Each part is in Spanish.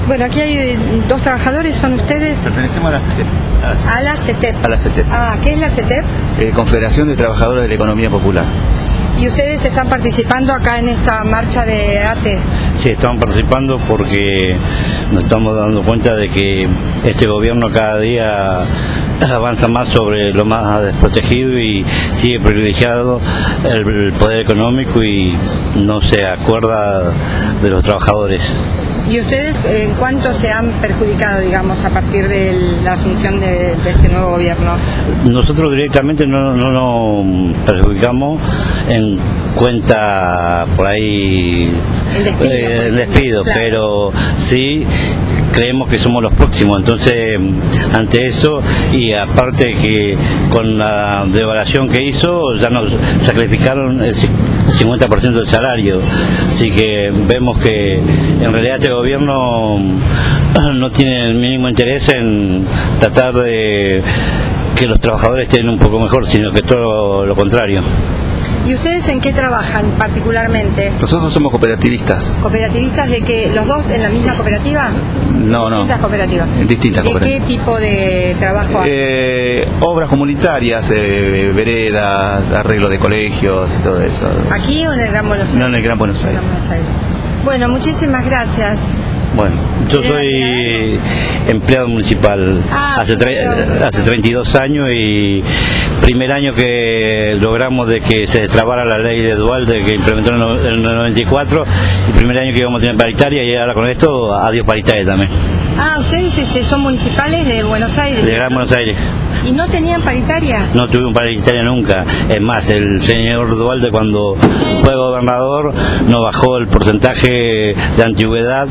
Bueno, aquí hay dos trabajadores, ¿son ustedes? Pertenecemos a la CETEP. A la CETEP. A la CETEP. Ah, ¿qué es la CETEP? Confederación de Trabajadores de la Economía Popular. ¿Y ustedes están participando acá en esta marcha de ATE? Sí, estamos participando porque nos estamos dando cuenta de que este gobierno cada día avanza más sobre lo más desprotegido y sigue privilegiado el poder económico y no se acuerda de los trabajadores. ¿Y ustedes en cuánto se han perjudicado, digamos, a partir de la asunción de este nuevo gobierno? Nosotros directamente no nos perjudicamos en cuenta por ahí el despido, claro. Pero sí creemos que somos los próximos, entonces ante eso y aparte que con la devaluación que hizo ya nos sacrificaron el 50% del salario, así que vemos que en realidad este gobierno no tiene el mínimo interés en tratar de que los trabajadores estén un poco mejor, sino que todo lo contrario. ¿Y ustedes en qué trabajan particularmente? Nosotros somos cooperativistas. ¿Cooperativistas de que los dos en la misma cooperativa? No, no. ¿Distintas cooperativas? En distintas cooperativas. ¿De qué tipo de trabajo hacen? Obras comunitarias, veredas, arreglo de colegios, todo eso. ¿Aquí o en el Gran Buenos Aires? No, en el Gran Buenos Aires. Bueno, muchísimas gracias. Bueno, yo soy empleado municipal hace 32 años y primer año que logramos de que se destrabara la ley de Dualde que implementó en el 94, y primer año que íbamos a tener paritaria y ahora con esto adiós paritaria también. Ah, ustedes son municipales de Buenos Aires. De Gran Buenos Aires. ¿Y no tenían paritarias? No tuvimos paritaria nunca. Es más, el señor Dualde cuando fue gobernador nos bajó el porcentaje de antigüedad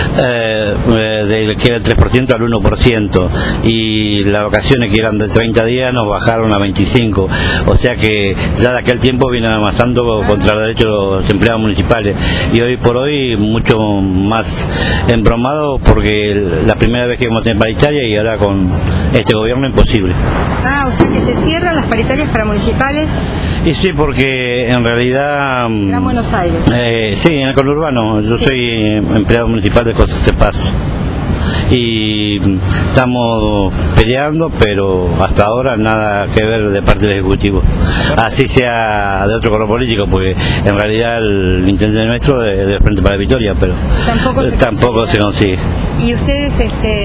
que era el 3% al 1%, y las vacaciones que eran de 30 días nos bajaron a 25, o sea que ya de aquel tiempo vienen avanzando contra el derecho de los empleados municipales, y hoy por hoy mucho más embromado porque la primera vez que íbamos a tener paritaria y ahora con este gobierno imposible. Ah, o sea que se cierran las paritarias para municipales. Y sí, porque en realidad... Gran Buenos Aires. Sí, en el conurbano. Yo soy empleado municipal de Cosas de Paz. Y estamos peleando, pero hasta ahora nada que ver de parte del Ejecutivo. Así sea de otro color político, porque en realidad el intendente nuestro es del Frente para la Victoria, pero tampoco se consigue. ¿Y ustedes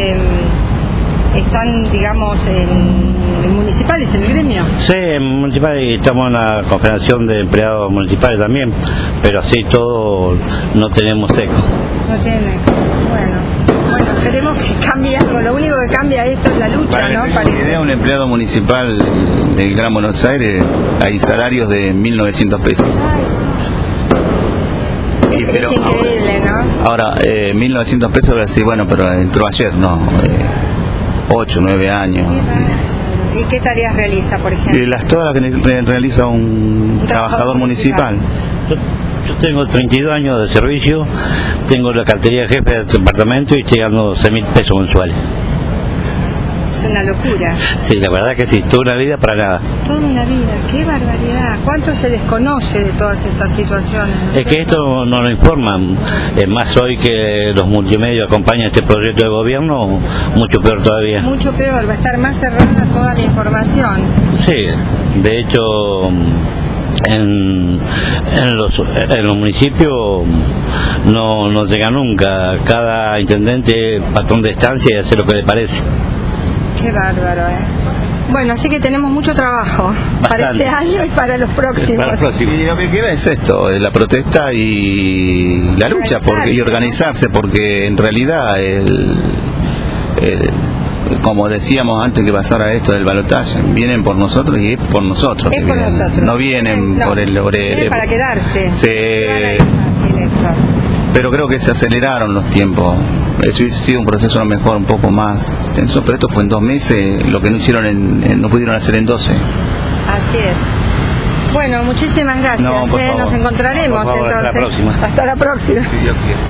están, digamos, en municipales, en el gremio? Sí, en municipales, y estamos en la Confederación de Empleados Municipales también, pero así todo no tenemos eco. No tienen eco, bueno, esperemos que cambie algo. Lo único que cambia esto es la lucha, ¿no? Parece. Un empleado municipal del Gran Buenos Aires hay salarios de 1.900 pesos. Es increíble, ¿no? Ahora, 1.900 pesos, ahora sí, bueno, pero entró ayer, no, 8, 9 años. ¿Y qué tareas realiza, por ejemplo? Todas las que realiza un trabajador municipal. Yo tengo 32 años de servicio, tengo la cartería de jefe del departamento y estoy ganando 6.000 pesos mensuales. Es una locura. Sí, la verdad que sí, toda una vida para nada. Toda una vida, qué barbaridad. ¿Cuánto se desconoce de todas estas situaciones? Es que esto no lo informan. Es más, hoy que los multimedios acompañan este proyecto de gobierno, mucho peor todavía. Mucho peor, va a estar más cerrada toda la información. Sí, de hecho... En los municipios no llega nunca. Cada intendente patrón de estancia y hace lo que le parece. Qué bárbaro, Bueno, así que tenemos mucho trabajo para este año y para los próximos. Y lo que queda es esto, la protesta y la lucha y organizarse, porque en realidad como decíamos antes que pasara esto del balotaje, vienen por nosotros y es por nosotros. Es por nosotros. No vienen por el... Vienen para quedarse. Pero creo que se aceleraron los tiempos. Eso hubiese sido un proceso a lo mejor un poco más tenso, pero esto fue en 2 meses, lo que no hicieron no pudieron hacer en 12. Así es. Bueno, muchísimas gracias. No, por favor. Nos encontraremos por favor, entonces. Hasta la próxima. Hasta la próxima. Si Dios quiere.